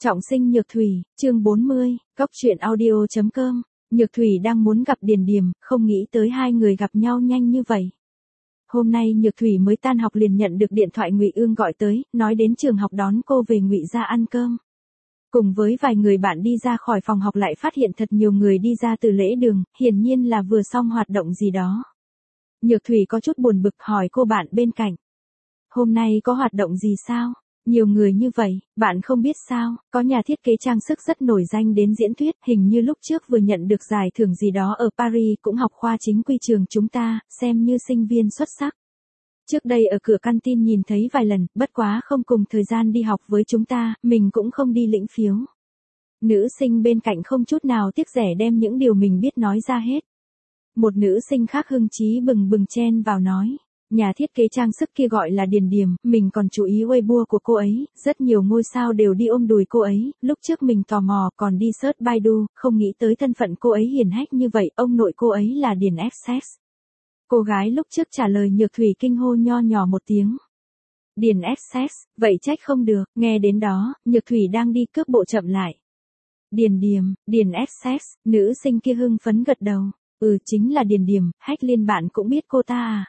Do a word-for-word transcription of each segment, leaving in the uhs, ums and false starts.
Trọng sinh Nhược Thủy, chương bốn mươi, Cóc truyện audio chấm com. Nhược Thủy đang muốn gặp Điền Điềm, không nghĩ tới hai người gặp nhau nhanh như vậy. Hôm nay Nhược Thủy mới tan học liền nhận được điện thoại Ngụy Ương gọi tới, nói đến trường học đón cô về Ngụy gia ăn cơm. Cùng với vài người bạn đi ra khỏi phòng học lại phát hiện thật nhiều người đi ra từ lễ đường, hiển nhiên là vừa xong hoạt động gì đó. Nhược Thủy có chút buồn bực hỏi cô bạn bên cạnh. Hôm nay có hoạt động gì sao? Nhiều người như vậy, bạn không biết sao, có nhà thiết kế trang sức rất nổi danh đến diễn thuyết, hình như lúc trước vừa nhận được giải thưởng gì đó ở Paris, cũng học khoa chính quy trường chúng ta, xem như sinh viên xuất sắc. Trước đây ở cửa canteen nhìn thấy vài lần, bất quá không cùng thời gian đi học với chúng ta, mình cũng không đi lĩnh phiếu. Nữ sinh bên cạnh không chút nào tiếc rẻ đem những điều mình biết nói ra hết. Một nữ sinh khác hưng chí bừng bừng chen vào nói. Nhà thiết kế trang sức kia gọi là Điền Điềm, mình còn chú ý Weibo của cô ấy, rất nhiều ngôi sao đều đi ôm đùi cô ấy, lúc trước mình tò mò còn đi search Baidu, không nghĩ tới thân phận cô ấy hiển hách như vậy, ông nội cô ấy là Điền Essex. Cô gái lúc trước trả lời Nhược Thủy kinh hô nho nhỏ một tiếng. Điền Essex, vậy trách không được, nghe đến đó, Nhược Thủy đang đi cướp bộ chậm lại. Điền Điềm, Điền Essex, nữ sinh kia hưng phấn gật đầu, ừ chính là Điền Điềm, Hách Liên bạn cũng biết cô ta à.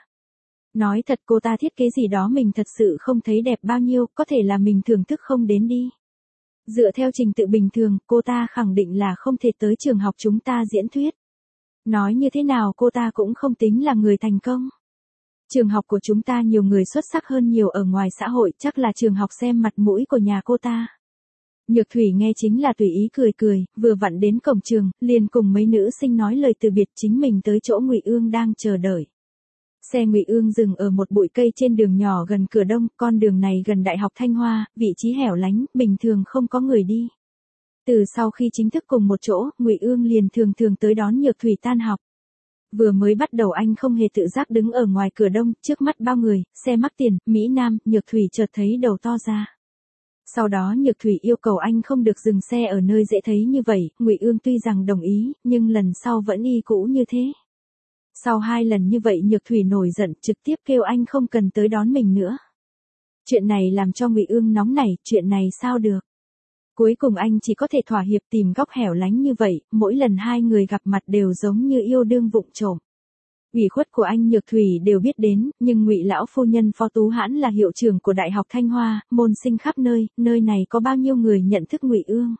Nói thật cô ta thiết kế gì đó mình thật sự không thấy đẹp bao nhiêu, có thể là mình thưởng thức không đến đi. Dựa theo trình tự bình thường, cô ta khẳng định là không thể tới trường học chúng ta diễn thuyết. Nói như thế nào cô ta cũng không tính là người thành công. Trường học của chúng ta nhiều người xuất sắc hơn nhiều ở ngoài xã hội, chắc là trường học xem mặt mũi của nhà cô ta. Nhược Thủy nghe chính là tùy ý cười cười, vừa vặn đến cổng trường, liền cùng mấy nữ sinh nói lời từ biệt, chính mình tới chỗ Ngụy Ương đang chờ đợi. Xe Ngụy Ương dừng ở một bụi cây trên đường nhỏ gần cửa đông, con đường này gần Đại học Thanh Hoa, vị trí hẻo lánh, bình thường không có người đi. Từ sau khi chính thức cùng một chỗ, Ngụy Ương liền thường thường tới đón Nhược Thủy tan học. Vừa mới bắt đầu anh không hề tự giác đứng ở ngoài cửa đông, trước mắt bao người, xe mắc tiền, Mỹ Nam, Nhược Thủy chợt thấy đầu to ra. Sau đó Nhược Thủy yêu cầu anh không được dừng xe ở nơi dễ thấy như vậy, Ngụy Ương tuy rằng đồng ý, nhưng lần sau vẫn y cũ như thế. Sau hai lần như vậy Nhược Thủy nổi giận, trực tiếp kêu anh không cần tới đón mình nữa. Chuyện này làm cho Ngụy Ương nóng nảy, chuyện này sao được. Cuối cùng anh chỉ có thể thỏa hiệp tìm góc hẻo lánh như vậy, mỗi lần hai người gặp mặt đều giống như yêu đương vụng trộm. Ủy khuất của anh Nhược Thủy đều biết đến, nhưng Ngụy lão phu nhân Phó Tú Hãn là hiệu trưởng của Đại học Thanh Hoa, môn sinh khắp nơi, nơi này có bao nhiêu người nhận thức Ngụy Ương.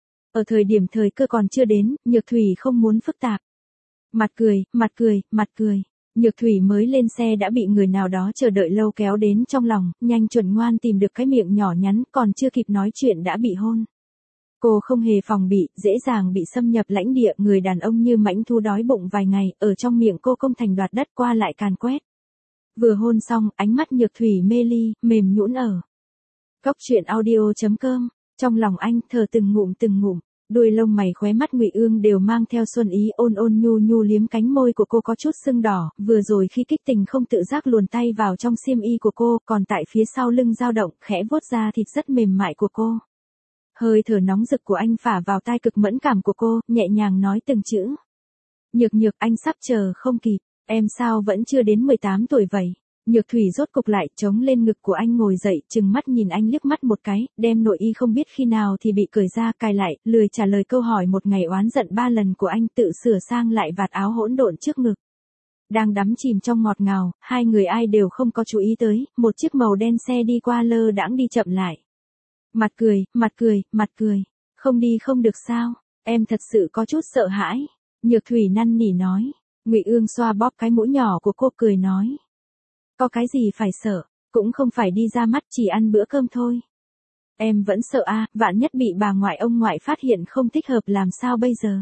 Ở thời điểm thời cơ còn chưa đến, Nhược Thủy không muốn phức tạp. Mặt cười, mặt cười, mặt cười. Nhược Thủy mới lên xe đã bị người nào đó chờ đợi lâu kéo đến trong lòng, nhanh chuẩn ngoan tìm được cái miệng nhỏ nhắn, còn chưa kịp nói chuyện đã bị hôn. Cô không hề phòng bị, dễ dàng bị xâm nhập lãnh địa, người đàn ông như mãnh thú đói bụng vài ngày, ở trong miệng cô công thành đoạt đất qua lại càn quét. Vừa hôn xong, ánh mắt Nhược Thủy mê ly, mềm nhũn ở. Cóc truyện audio chấm com, trong lòng anh thở từng ngụm từng ngụm. Đuôi lông mày khóe mắt Ngụy Ương đều mang theo xuân ý, ôn ôn nhu nhu liếm cánh môi của cô có chút sưng đỏ, vừa rồi khi kích tình không tự giác luồn tay vào trong xiêm y của cô, còn tại phía sau lưng dao động, khẽ vuốt da thịt rất mềm mại của cô. Hơi thở nóng rực của anh phả vào tai cực mẫn cảm của cô, nhẹ nhàng nói từng chữ. Nhược Nhược, anh sắp chờ không kịp, em sao vẫn chưa đến mười tám tuổi vậy? Nhược Thủy rốt cục lại chống lên ngực của anh ngồi dậy, trừng mắt nhìn anh liếc mắt một cái, đem nội y không biết khi nào thì bị cởi ra cài lại, lười trả lời câu hỏi một ngày oán giận ba lần của anh, tự sửa sang lại vạt áo hỗn độn trước ngực. Đang đắm chìm trong ngọt ngào, hai người ai đều không có chú ý tới, một chiếc màu đen xe đi qua lơ đãng đi chậm lại. Mặt cười, mặt cười, mặt cười, không đi không được sao, em thật sự có chút sợ hãi. Nhược Thủy năn nỉ nói. Ngụy Ương xoa bóp cái mũi nhỏ của cô cười nói. Có cái gì phải sợ, cũng không phải đi ra mắt, chỉ ăn bữa cơm thôi. Em vẫn sợ à, vạn nhất bị bà ngoại ông ngoại phát hiện không thích hợp làm sao bây giờ.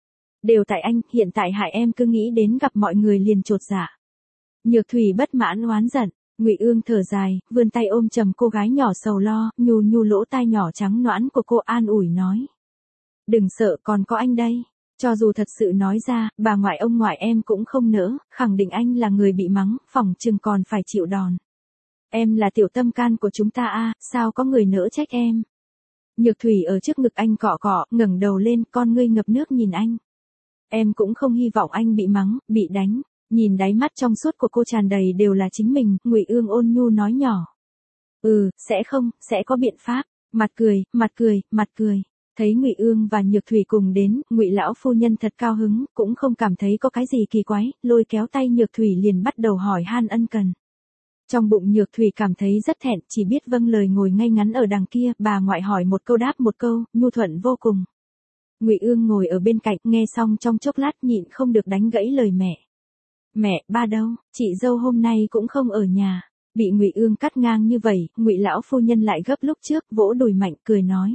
Đều tại anh, hiện tại hại em cứ nghĩ đến gặp mọi người liền chột dạ. Nhược Thủy bất mãn oán giận, Ngụy Ương thở dài, vươn tay ôm chầm cô gái nhỏ sầu lo, nhu nhu lỗ tai nhỏ trắng nõn của cô an ủi nói. Đừng sợ, còn có anh đây. Cho dù thật sự nói ra, bà ngoại ông ngoại em cũng không nỡ, khẳng định anh là người bị mắng, phỏng chừng còn phải chịu đòn. Em là tiểu tâm can của chúng ta a, sao có người nỡ trách em. Nhược Thủy ở trước ngực anh cọ cọ, ngẩng đầu lên, con ngươi ngập nước nhìn anh. Em cũng không hy vọng anh bị mắng, bị đánh. Nhìn đáy mắt trong suốt của cô tràn đầy đều là chính mình, Ngụy Ương ôn nhu nói nhỏ. Ừ, sẽ không, sẽ có biện pháp. Mặt cười, mặt cười, mặt cười. Thấy Ngụy Ương và Nhược Thủy cùng đến, Ngụy lão phu nhân thật cao hứng, cũng không cảm thấy có cái gì kỳ quái, lôi kéo tay Nhược Thủy liền bắt đầu hỏi han ân cần. Trong bụng Nhược Thủy cảm thấy rất thẹn, chỉ biết vâng lời ngồi ngay ngắn ở đằng kia, bà ngoại hỏi một câu đáp một câu, nhu thuận vô cùng. Ngụy Ương ngồi ở bên cạnh, nghe xong trong chốc lát nhịn không được đánh gãy lời mẹ. Mẹ, ba đâu, chị dâu hôm nay cũng không ở nhà. Bị Ngụy Ương cắt ngang như vậy, Ngụy lão phu nhân lại gấp lúc trước, vỗ đùi mạnh cười nói.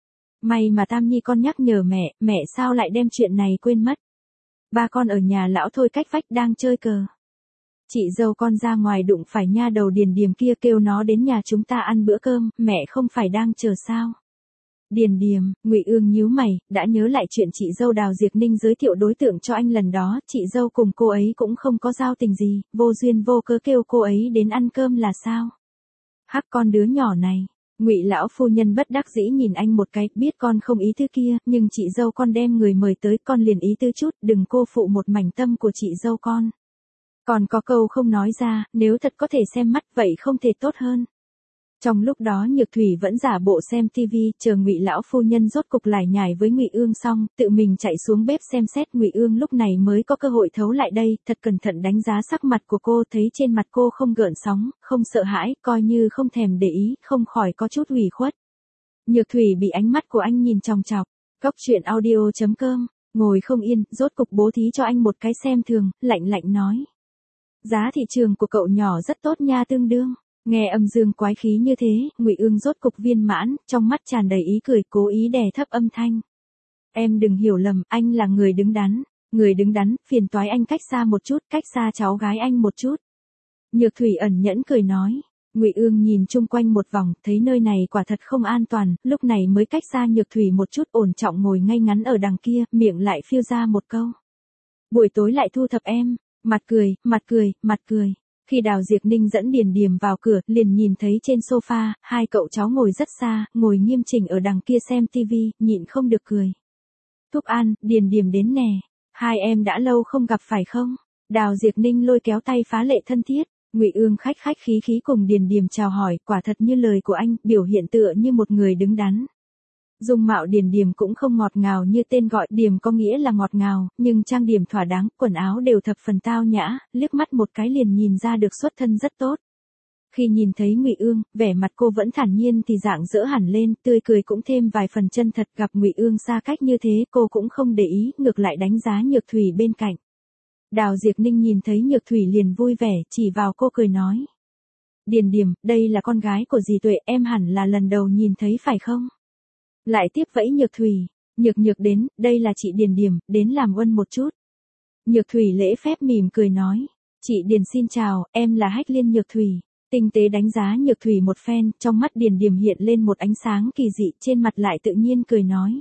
May mà Tam Nhi con nhắc nhở mẹ, mẹ sao lại đem chuyện này quên mất. Ba con ở nhà lão thôi cách vách đang chơi cờ. Chị dâu con ra ngoài đụng phải nha đầu Điền Điềm kia kêu nó đến nhà chúng ta ăn bữa cơm, mẹ không phải đang chờ sao. Điền Điềm, Ngụy Ương nhíu mày, đã nhớ lại chuyện chị dâu Đào Diệp Ninh giới thiệu đối tượng cho anh lần đó, chị dâu cùng cô ấy cũng không có giao tình gì, vô duyên vô cớ kêu cô ấy đến ăn cơm là sao? Hắc con đứa nhỏ này. Ngụy lão phu nhân bất đắc dĩ nhìn anh một cái, biết con không ý tứ kia, nhưng chị dâu con đem người mời tới, con liền ý tứ chút, đừng cô phụ một mảnh tâm của chị dâu con. Còn có câu không nói ra, nếu thật có thể xem mắt vậy không thể tốt hơn. Trong lúc đó Nhược Thủy vẫn giả bộ xem tivi, chờ Ngụy lão phu nhân rốt cục lải nhải với Ngụy Ương xong, tự mình chạy xuống bếp xem xét. Ngụy Ương lúc này mới có cơ hội thấu lại đây, thật cẩn thận đánh giá sắc mặt của cô, thấy trên mặt cô không gợn sóng, không sợ hãi, coi như không thèm để ý, không khỏi có chút ủy khuất. Nhược Thủy bị ánh mắt của anh nhìn chòng chọc. Cốc truyện audio chấm com, ngồi không yên, rốt cục bố thí cho anh một cái xem thường, lạnh lạnh nói. Giá thị trường của cậu nhỏ rất tốt nha, tương đương. Nghe âm dương quái khí như thế, Ngụy Ương rốt cục viên mãn, trong mắt tràn đầy ý cười, cố ý đè thấp âm thanh. Em đừng hiểu lầm, anh là người đứng đắn, người đứng đắn, phiền toái anh cách xa một chút, cách xa cháu gái anh một chút. Nhược Thủy ẩn nhẫn cười nói. Ngụy Ương nhìn chung quanh một vòng, thấy nơi này quả thật không an toàn, lúc này mới cách xa Nhược Thủy một chút, ổn trọng ngồi ngay ngắn ở đằng kia, miệng lại phiêu ra một câu. Buổi tối lại thu thập em, mặt cười, mặt cười, mặt cười. Khi Đào Diệp Ninh dẫn Điền Điềm vào cửa, liền nhìn thấy trên sofa, hai cậu cháu ngồi rất xa, ngồi nghiêm chỉnh ở đằng kia xem tivi, nhịn không được cười. Thúc An, Điền Điềm đến nè, hai em đã lâu không gặp phải không? Đào Diệp Ninh lôi kéo tay phá lệ thân thiết, Ngụy Ương khách khách khí khí cùng Điền Điềm chào hỏi, quả thật như lời của anh, biểu hiện tựa như một người đứng đắn. Dung mạo Điền Điềm cũng không ngọt ngào như tên gọi, Điềm có nghĩa là ngọt ngào, nhưng trang điểm thỏa đáng, quần áo đều thập phần tao nhã, liếc mắt một cái liền nhìn ra được xuất thân rất tốt. Khi nhìn thấy Ngụy Ương, vẻ mặt cô vẫn thản nhiên thì dạng dỡ hẳn lên, tươi cười cũng thêm vài phần chân thật, gặp Ngụy Ương xa cách như thế, cô cũng không để ý, ngược lại đánh giá Nhược Thủy bên cạnh. Đào Diệp Ninh nhìn thấy Nhược Thủy liền vui vẻ, chỉ vào cô cười nói. Điền Điềm, đây là con gái của dì Tuệ, em hẳn là lần đầu nhìn thấy phải không? Lại tiếp vẫy Nhược Thủy, Nhược Nhược đến, đây là chị Điền Điềm, đến làm ơn một chút. Nhược Thủy lễ phép mỉm cười nói, chị Điền xin chào, em là Hách Liên Nhược Thủy. Tinh tế đánh giá Nhược Thủy một phen, trong mắt Điền Điềm hiện lên một ánh sáng kỳ dị, trên mặt lại tự nhiên cười nói.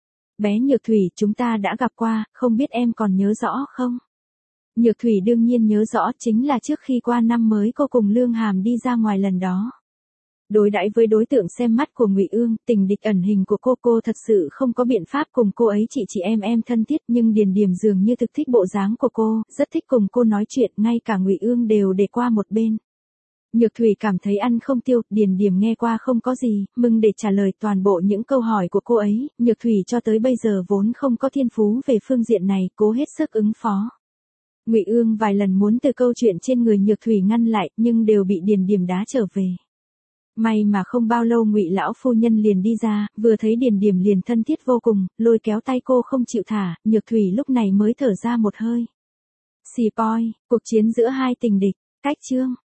Bé Nhược Thủy, chúng ta đã gặp qua, không biết em còn nhớ rõ không? Nhược Thủy đương nhiên nhớ rõ, chính là trước khi qua năm mới cô cùng Lương Hàm đi ra ngoài lần đó. Đối đãi với đối tượng xem mắt của Ngụy Ương, tình địch ẩn hình của cô cô thật sự không có biện pháp cùng cô ấy chị chị em em thân thiết, nhưng Điền Điềm dường như thực thích bộ dáng của cô, rất thích cùng cô nói chuyện, ngay cả Ngụy Ương đều để qua một bên. Nhược Thủy cảm thấy ăn không tiêu, Điền Điềm nghe qua không có gì, mừng để trả lời toàn bộ những câu hỏi của cô ấy, Nhược Thủy cho tới bây giờ vốn không có thiên phú về phương diện này, cố hết sức ứng phó. Ngụy Ương vài lần muốn từ câu chuyện trên người Nhược Thủy ngăn lại, nhưng đều bị Điền Điềm đá trở về. May mà không bao lâu Ngụy lão phu nhân liền đi ra, vừa thấy Điền Điềm liền thân thiết vô cùng, lôi kéo tay cô không chịu thả, Nhược Thủy lúc này mới thở ra một hơi. Xì poi, cuộc chiến giữa hai tình địch, cách chương.